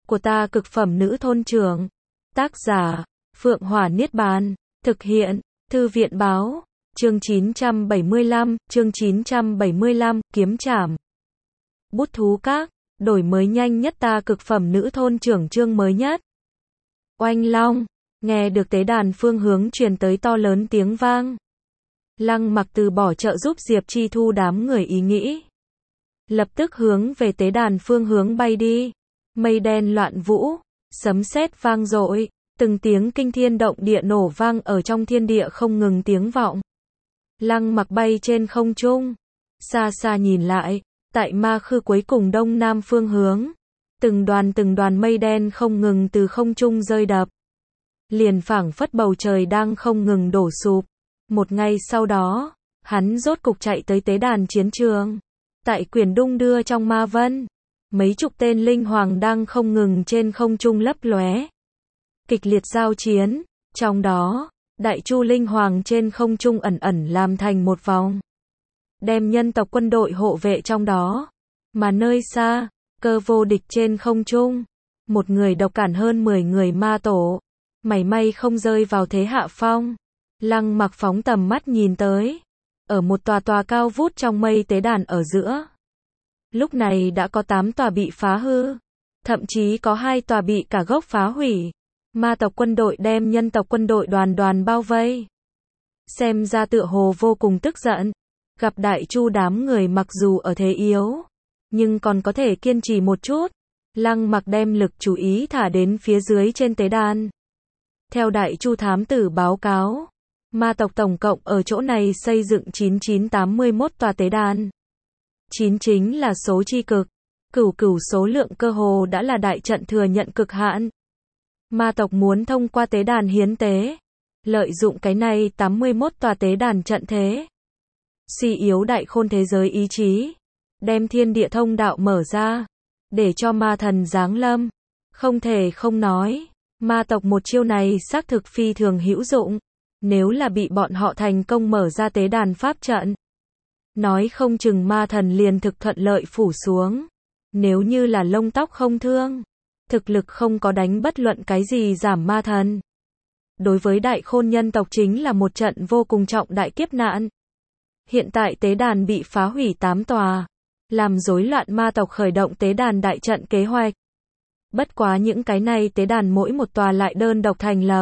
của ta cực phẩm nữ thôn trưởng. Tác giả, Phượng Hỏa Niết Bàn. Thực hiện, Thư viện Báo. Chương 975, kiếm trảm. Bút thú các, đổi mới nhanh nhất ta cực phẩm nữ thôn trưởng chương mới nhất. Oanh long, nghe được tế đàn phương hướng truyền tới to lớn tiếng vang. Lăng Mặc từ bỏ trợ giúp Diệp Chi Thu đám người ý nghĩ. Lập tức hướng về tế đàn phương hướng bay đi. Mây đen loạn vũ, sấm sét vang dội, từng tiếng kinh thiên động địa nổ vang ở trong thiên địa không ngừng tiếng vọng. Lăng Mặc bay trên không trung, xa xa nhìn lại, tại ma khư cuối cùng đông nam phương hướng, từng đoàn mây đen không ngừng từ không trung rơi đập. Liền phảng phất bầu trời đang không ngừng đổ sụp. Một ngày sau đó, hắn rốt cục chạy tới tế đàn chiến trường. Tại quyển đung đưa trong ma vân, mấy chục tên linh hoàng đang không ngừng trên không trung lấp lóe. Kịch liệt giao chiến, trong đó, Đại Chu linh hoàng trên không trung ẩn ẩn làm thành một vòng. Đem nhân tộc quân đội hộ vệ trong đó. Mà nơi xa, Cơ Vô Địch trên không trung, một người độc cản hơn 10 người ma tổ, mảy may không rơi vào thế hạ phong. Lăng Mặc phóng tầm mắt nhìn tới, ở một tòa cao vút trong mây tế đàn ở giữa. Lúc này đã có 8 tòa bị phá hư, thậm chí có 2 tòa bị cả gốc phá hủy. Ma tộc quân đội đem nhân tộc quân đội đoàn bao vây. Xem ra tựa hồ vô cùng tức giận. Gặp Đại Chu đám người mặc dù ở thế yếu, nhưng còn có thể kiên trì một chút. Lăng Mặc đem lực chú ý thả đến phía dưới trên tế đàn. Theo Đại Chu thám tử báo cáo, ma tộc tổng cộng ở chỗ này xây dựng 9981 tòa tế đàn. 9 chính là số chi cực, cửu số lượng cơ hồ đã là đại trận thừa nhận cực hạn. Ma tộc muốn thông qua tế đàn hiến tế, lợi dụng cái này 81 tòa tế đàn trận thế, suy yếu đại khôn thế giới ý chí, đem thiên địa thông đạo mở ra, để cho ma thần giáng lâm. Không thể không nói, ma tộc một chiêu này xác thực phi thường hữu dụng. Nếu là bị bọn họ thành công mở ra tế đàn pháp trận, nói không chừng ma thần liền thực thuận lợi phủ xuống. Nếu như là lông tóc không thương, thực lực không có đánh bất luận cái gì giảm ma thần. Đối với đại khôn nhân tộc chính là một trận vô cùng trọng đại kiếp nạn. Hiện tại tế đàn bị phá hủy 8 tòa, làm rối loạn ma tộc khởi động tế đàn đại trận kế hoạch. Bất quá những cái này tế đàn mỗi một tòa lại đơn độc thành lập.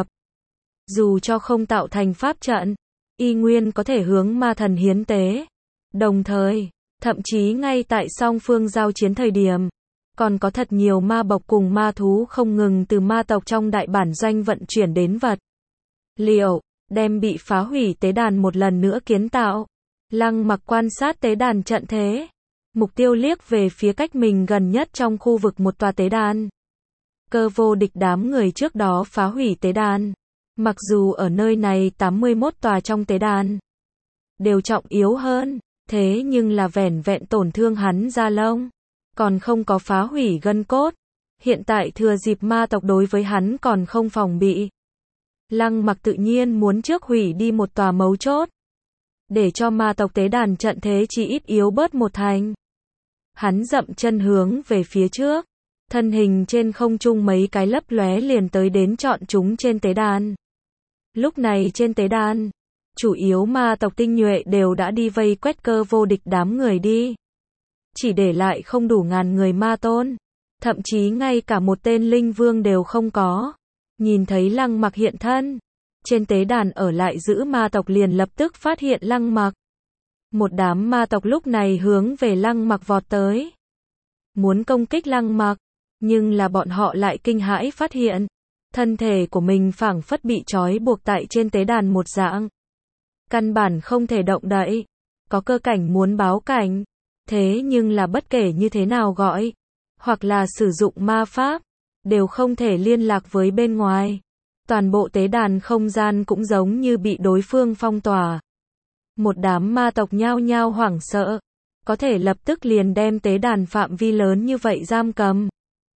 Dù cho không tạo thành pháp trận, y nguyên có thể hướng ma thần hiến tế. Đồng thời, thậm chí ngay tại song phương giao chiến thời điểm, còn có thật nhiều ma bộc cùng ma thú không ngừng từ ma tộc trong đại bản doanh vận chuyển đến vật liệu, đem bị phá hủy tế đàn một lần nữa kiến tạo. Lăng Mặc quan sát tế đàn trận thế, mục tiêu liếc về phía cách mình gần nhất trong khu vực một tòa tế đàn. Cơ Vô Địch đám người trước đó phá hủy tế đàn. Mặc dù ở nơi này 81 tòa trong tế đàn đều trọng yếu hơn, thế nhưng là vẻn vẹn tổn thương hắn da lông, còn không có phá hủy gân cốt. Hiện tại thừa dịp ma tộc đối với hắn còn không phòng bị, Lăng Mặc tự nhiên muốn trước hủy đi một tòa mấu chốt, để cho ma tộc tế đàn trận thế chỉ ít yếu bớt một thành. Hắn dậm chân hướng về phía trước, thân hình trên không trung mấy cái lấp lóe liền tới đến chọn chúng trên tế đàn. Lúc này trên tế đàn, chủ yếu ma tộc tinh nhuệ đều đã đi vây quét Cơ Vô Địch đám người đi. Chỉ để lại không đủ ngàn người ma tôn, thậm chí ngay cả một tên linh vương đều không có. Nhìn thấy Lăng Mặc hiện thân, trên tế đàn ở lại giữ ma tộc liền lập tức phát hiện Lăng Mặc. Một đám ma tộc lúc này hướng về Lăng Mặc vọt tới, muốn công kích Lăng Mặc, nhưng là bọn họ lại kinh hãi phát hiện, thân thể của mình phảng phất bị trói buộc tại trên tế đàn một dạng. Căn bản không thể động đậy. Có cơ cảnh muốn báo cảnh, thế nhưng là bất kể như thế nào gọi, hoặc là sử dụng ma pháp, đều không thể liên lạc với bên ngoài. Toàn bộ tế đàn không gian cũng giống như bị đối phương phong tỏa. Một đám ma tộc nhao nhao hoảng sợ, có thể lập tức liền đem tế đàn phạm vi lớn như vậy giam cầm.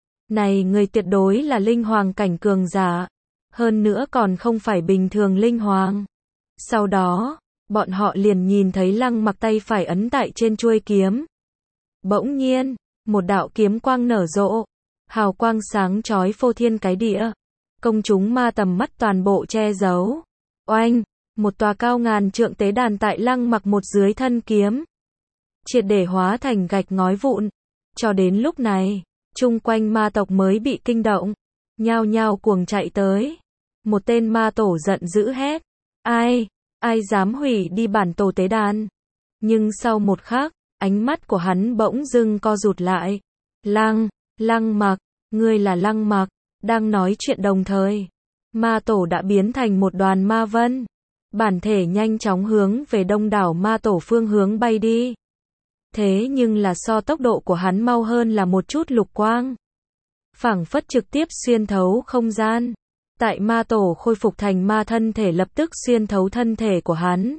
Này người tuyệt đối là linh hoàng cảnh cường giả, hơn nữa còn không phải bình thường linh hoàng. Sau đó, bọn họ liền nhìn thấy Lăng Mặc tay phải ấn tại trên chuôi kiếm. Bỗng nhiên, một đạo kiếm quang nở rộ, Hào quang sáng chói phô thiên cái địa. Công chúng ma tầm mắt toàn bộ che giấu. Oanh, một tòa cao ngàn trượng tế đàn tại Lăng Mặc một dưới thân kiếm. Triệt để hóa thành gạch ngói vụn. Cho đến lúc này, chung quanh ma tộc mới bị kinh động. Nhao nhao cuồng chạy tới. Một tên ma tổ giận dữ hét. Ai dám hủy đi bản tổ tế đàn. Nhưng sau một khắc, ánh mắt của hắn bỗng dưng co rụt lại. Lăng Mặc, ngươi là Lăng Mặc. Đang nói chuyện đồng thời, ma tổ đã biến thành một đoàn ma vân. Bản thể nhanh chóng hướng về đông đảo ma tổ phương hướng bay đi. Thế nhưng là so tốc độ của hắn mau hơn là một chút lục quang. Phảng phất trực tiếp xuyên thấu không gian. Tại ma tổ khôi phục thành ma thân thể lập tức xuyên thấu thân thể của hắn.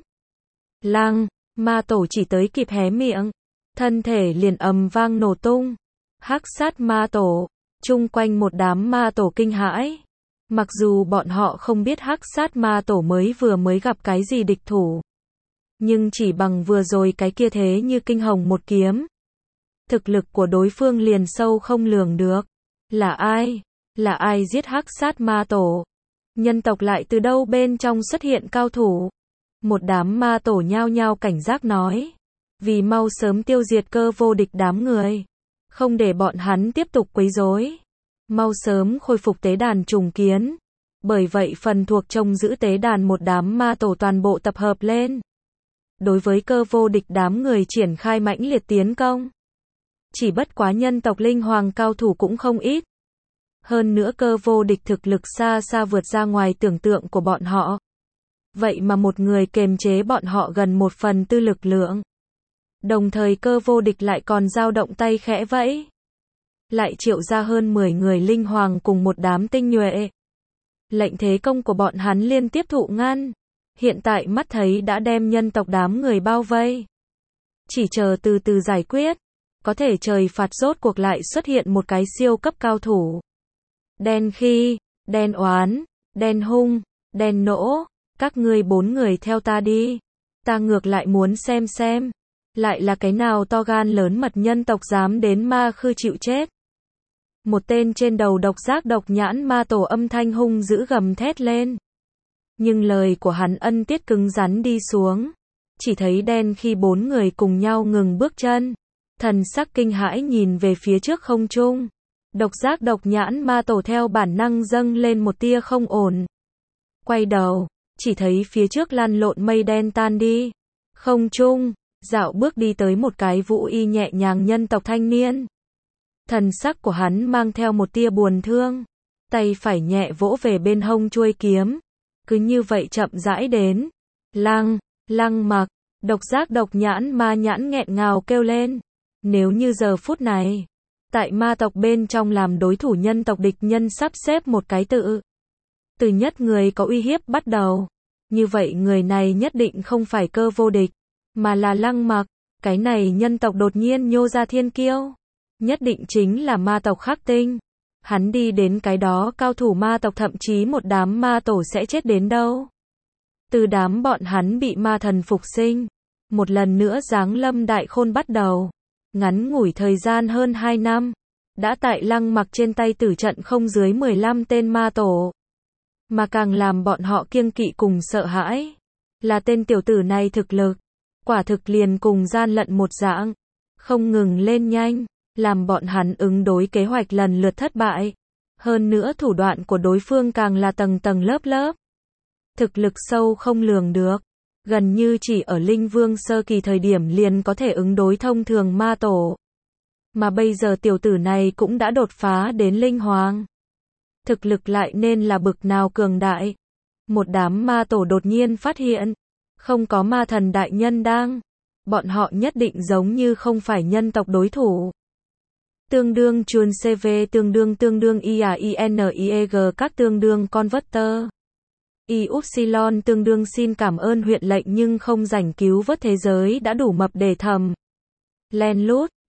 Ma tổ chỉ tới kịp hé miệng. Thân thể liền ầm vang nổ tung. Hắc sát ma tổ. Chung quanh một đám ma tổ kinh hãi. Mặc dù bọn họ không biết hắc sát ma tổ mới gặp cái gì địch thủ. Nhưng chỉ bằng vừa rồi cái kia thế như kinh hồng một kiếm. Thực lực của đối phương liền sâu không lường được. Là ai? Là ai giết hắc sát ma tổ? Nhân tộc lại từ đâu bên trong xuất hiện cao thủ? Một đám ma tổ nhao nhao cảnh giác nói. Vì mau sớm tiêu diệt Cơ Vô Địch đám người. Không để bọn hắn tiếp tục quấy rối. Mau sớm khôi phục tế đàn trùng kiến. Bởi vậy phần thuộc trông giữ tế đàn một đám ma tổ toàn bộ tập hợp lên. Đối với Cơ Vô Địch đám người triển khai mãnh liệt tiến công. Chỉ bất quá nhân tộc linh hoàng cao thủ cũng không ít. Hơn nữa Cơ Vô Địch thực lực xa xa vượt ra ngoài tưởng tượng của bọn họ. Vậy mà một người kềm chế bọn họ gần 1/4 lực lượng. Đồng thời Cơ Vô Địch lại còn dao động tay khẽ vẫy. Lại triệu ra hơn 10 người linh hoàng cùng một đám tinh nhuệ. Lệnh thế công của bọn hắn liên tiếp thụ ngăn. Hiện tại mắt thấy đã đem nhân tộc đám người bao vây. Chỉ chờ từ từ giải quyết. Có thể trời phạt rốt cuộc lại xuất hiện một cái siêu cấp cao thủ. Đen Khi, Đen Oán, Đen Hung, Đen Nỗ. Các ngươi 4 người theo ta đi. Ta ngược lại muốn xem. Lại là cái nào to gan lớn mật nhân tộc dám đến Ma Khư chịu chết. Một tên trên đầu độc giác độc nhãn ma tổ âm thanh hung dữ gầm thét lên. Nhưng lời của hắn ân tiết cứng rắn đi xuống. Chỉ thấy Đen Khi 4 người cùng nhau ngừng bước chân. Thần sắc kinh hãi nhìn về phía trước không trung. Độc giác độc nhãn ma tổ theo bản năng dâng lên một tia không ổn. Quay đầu, chỉ thấy phía trước lăn lộn mây đen tan đi. Không trung, dạo bước đi tới một cái vũ y nhẹ nhàng nhân tộc thanh niên. Thần sắc của hắn mang theo một tia buồn thương. Tay phải nhẹ vỗ về bên hông chuôi kiếm. Cứ như vậy chậm rãi đến. Lăng Mặc, độc giác độc nhãn ma nhãn nghẹn ngào kêu lên. Nếu như giờ phút này, tại ma tộc bên trong làm đối thủ nhân tộc địch nhân sắp xếp một cái từ nhất người có uy hiếp bắt đầu. Như vậy người này nhất định không phải Cơ Vô Địch, mà là Lăng Mặc. Cái này nhân tộc đột nhiên nhô ra thiên kiêu. Nhất định chính là ma tộc Khắc Tinh. Hắn đi đến cái đó cao thủ ma tộc thậm chí một đám ma tổ sẽ chết đến đâu. Từ đám bọn hắn bị ma thần phục sinh. Một lần nữa giáng lâm đại khôn bắt đầu. Ngắn ngủi thời gian hơn 2 năm. Đã tại Lăng Mặc trên tay tử trận không dưới 15 tên ma tổ. Mà càng làm bọn họ kiêng kỵ cùng sợ hãi. Là tên tiểu tử này thực lực. Quả thực liền cùng gian lận một dạng. Không ngừng lên nhanh. Làm bọn hắn ứng đối kế hoạch lần lượt thất bại. Hơn nữa thủ đoạn của đối phương càng là tầng tầng lớp lớp. Thực lực sâu không lường được. Gần như chỉ ở linh vương sơ kỳ thời điểm liền có thể ứng đối thông thường ma tổ. Mà bây giờ tiểu tử này cũng đã đột phá đến linh hoàng. Thực lực lại nên là bực nào cường đại. Một đám ma tổ đột nhiên phát hiện. Không có ma thần đại nhân đang. Bọn họ nhất định giống như không phải nhân tộc đối thủ. Tương đương chuồn CV tương đương IAINIEG các tương đương converter. Y-upsilon tương đương xin cảm ơn huyện lệnh nhưng không rảnh cứu vớt thế giới đã đủ mập để thầm. Len lút.